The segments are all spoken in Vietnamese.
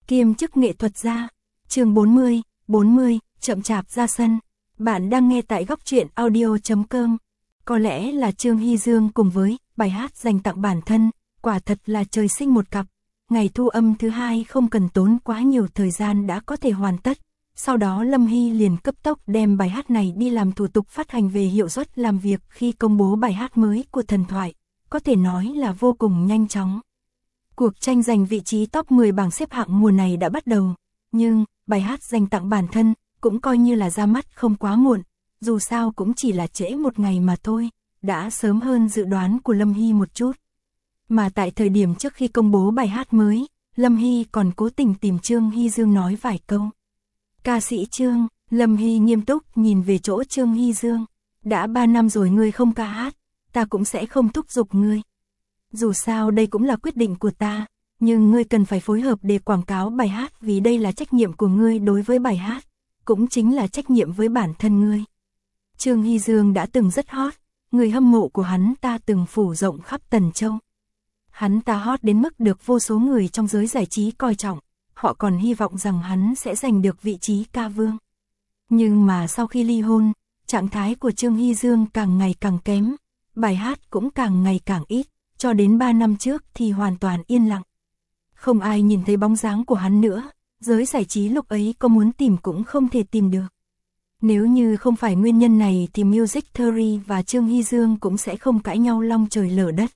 kiêm chức nghệ thuật gia. Chương 40, chậm chạp ra sân. Bạn đang nghe tại góc truyện audio.com. Có lẽ là Trương Hy Dương cùng với bài hát dành tặng bản thân, quả thật là trời sinh một cặp. Ngày thu âm thứ hai không cần tốn quá nhiều thời gian đã có thể hoàn tất. Sau đó Lâm Hy liền cấp tốc đem bài hát này đi làm thủ tục phát hành về hiệu suất làm việc khi công bố bài hát mới của Thần Thoại. Có thể nói là vô cùng nhanh chóng. Cuộc tranh giành vị trí top 10 bảng xếp hạng mùa này đã bắt đầu. Nhưng, bài hát dành tặng bản thân, cũng coi như là ra mắt không quá muộn. Dù sao cũng chỉ là trễ một ngày mà thôi, đã sớm hơn dự đoán của Lâm Hy một chút. Mà tại thời điểm trước khi công bố bài hát mới, Lâm Hy còn cố tình tìm Trương Hy Dương nói vài câu. Ca sĩ Trương, Lâm Hy nghiêm túc nhìn về chỗ Trương Hy Dương. Đã 3 năm rồi ngươi không ca hát, ta cũng sẽ không thúc giục ngươi. Dù sao đây cũng là quyết định của ta, nhưng ngươi cần phải phối hợp để quảng cáo bài hát vì đây là trách nhiệm của ngươi đối với bài hát, cũng chính là trách nhiệm với bản thân ngươi. Trương Hy Dương đã từng rất hot, người hâm mộ của hắn ta từng phủ rộng khắp Tần Châu. Hắn ta hot đến mức được vô số người trong giới giải trí coi trọng, họ còn hy vọng rằng hắn sẽ giành được vị trí ca vương. Nhưng mà sau khi ly hôn, trạng thái của Trương Hy Dương càng ngày càng kém, bài hát cũng càng ngày càng ít, cho đến 3 năm trước thì hoàn toàn yên lặng. Không ai nhìn thấy bóng dáng của hắn nữa, giới giải trí lúc ấy có muốn tìm cũng không thể tìm được. Nếu như không phải nguyên nhân này thì Music Theory và Trương Hy Dương cũng sẽ không cãi nhau long trời lở đất.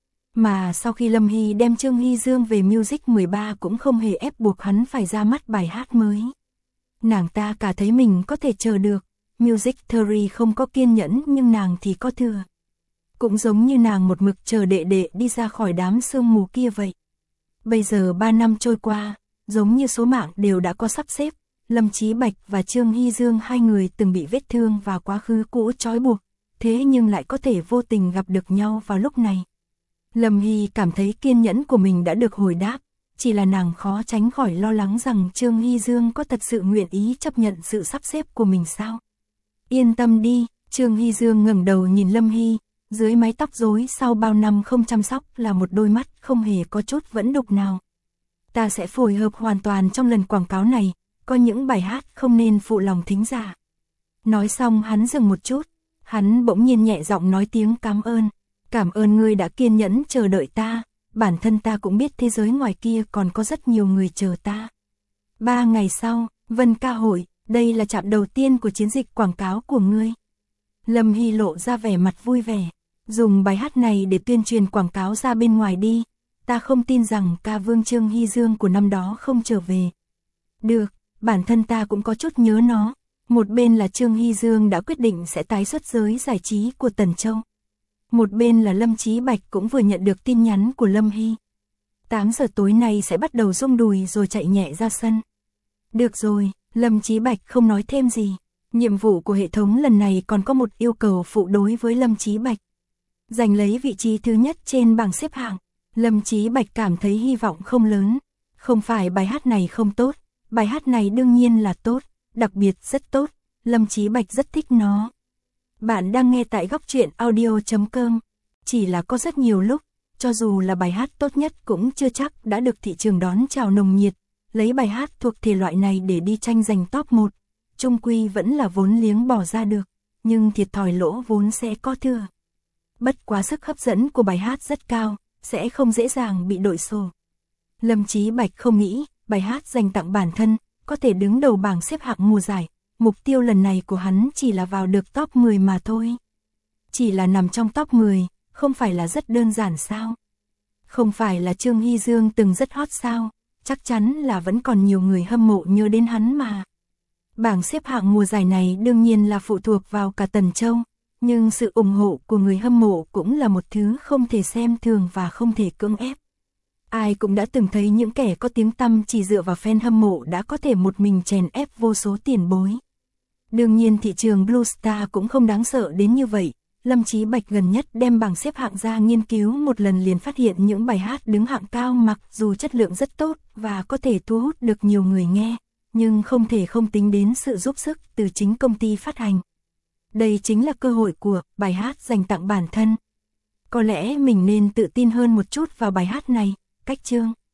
Mà sau khi Lâm Hy đem Trương Hy Dương về Music 13 cũng không hề ép buộc hắn phải ra mắt bài hát mới. Nàng ta cả thấy mình có thể chờ được, Music Theory không có kiên nhẫn nhưng nàng thì có thừa. Cũng giống như nàng một mực chờ đệ đệ đi ra khỏi đám sương mù kia vậy. Bây giờ 3 năm trôi qua, giống như số mạng đều đã có sắp xếp, Lâm Chí Bạch và Trương Hy Dương hai người từng bị vết thương và quá khứ cũ trói buộc, thế nhưng lại có thể vô tình gặp được nhau vào lúc này. Lâm Hy cảm thấy kiên nhẫn của mình đã được hồi đáp, chỉ là nàng khó tránh khỏi lo lắng rằng Trương Hy Dương có thật sự nguyện ý chấp nhận sự sắp xếp của mình sao. Yên tâm đi, Trương Hy Dương ngẩng đầu nhìn Lâm Hy, dưới mái tóc rối sau bao năm không chăm sóc là một đôi mắt không hề có chút vẫn đục nào. Ta sẽ phối hợp hoàn toàn trong lần quảng cáo này, có những bài hát không nên phụ lòng thính giả. Nói xong hắn dừng một chút, hắn bỗng nhiên nhẹ giọng nói tiếng cảm ơn. Cảm ơn ngươi đã kiên nhẫn chờ đợi ta, bản thân ta cũng biết thế giới ngoài kia còn có rất nhiều người chờ ta. 3 ngày sau, Vân Ca Hội, đây là trạm đầu tiên của chiến dịch quảng cáo của ngươi. Lâm Hy lộ ra vẻ mặt vui vẻ, dùng bài hát này để tuyên truyền quảng cáo ra bên ngoài đi, ta không tin rằng ca vương Trương Hy Dương của năm đó không trở về. Được, bản thân ta cũng có chút nhớ nó, một bên là Trương Hy Dương đã quyết định sẽ tái xuất giới giải trí của Tần Châu. Một bên là Lâm Chí Bạch cũng vừa nhận được tin nhắn của Lâm Hy. 8 giờ tối nay sẽ bắt đầu rung đùi rồi chạy nhẹ ra sân. Được rồi, Lâm Chí Bạch không nói thêm gì. Nhiệm vụ của hệ thống lần này còn có một yêu cầu phụ đối với Lâm Chí Bạch. Giành lấy vị trí thứ nhất trên bảng xếp hạng. Lâm Chí Bạch cảm thấy hy vọng không lớn. Không phải bài hát này không tốt, bài hát này đương nhiên là tốt, đặc biệt rất tốt. Lâm Chí Bạch rất thích nó. Bạn đang nghe tại góc truyện audio.com. Chỉ là có rất nhiều lúc, cho dù là bài hát tốt nhất cũng chưa chắc đã được thị trường đón chào nồng nhiệt. Lấy bài hát thuộc thể loại này để đi tranh giành top 1, chung quy vẫn là vốn liếng bỏ ra được, nhưng thiệt thòi lỗ vốn sẽ có thừa. Bất quá sức hấp dẫn của bài hát rất cao, sẽ không dễ dàng bị đội sổ. Lâm Chí Bạch không nghĩ, bài hát dành tặng bản thân, có thể đứng đầu bảng xếp hạng mùa giải. Mục tiêu lần này của hắn chỉ là vào được top 10 mà thôi. Chỉ là nằm trong top 10, không phải là rất đơn giản sao? Không phải là Trương Hy Dương từng rất hot sao? Chắc chắn là vẫn còn nhiều người hâm mộ nhớ đến hắn mà. Bảng xếp hạng mùa giải này đương nhiên là phụ thuộc vào cả Tần Châu, nhưng sự ủng hộ của người hâm mộ cũng là một thứ không thể xem thường và không thể cưỡng ép. Ai cũng đã từng thấy những kẻ có tiếng tăm chỉ dựa vào fan hâm mộ đã có thể một mình chèn ép vô số tiền bối. Đương nhiên thị trường Blue Star cũng không đáng sợ đến như vậy. Lâm Chí Bạch gần nhất đem bảng xếp hạng ra nghiên cứu một lần liền phát hiện những bài hát đứng hạng cao mặc dù chất lượng rất tốt và có thể thu hút được nhiều người nghe, nhưng không thể không tính đến sự giúp sức từ chính công ty phát hành. Đây chính là cơ hội của bài hát dành tặng bản thân. Có lẽ mình nên tự tin hơn một chút vào bài hát này, cách Trương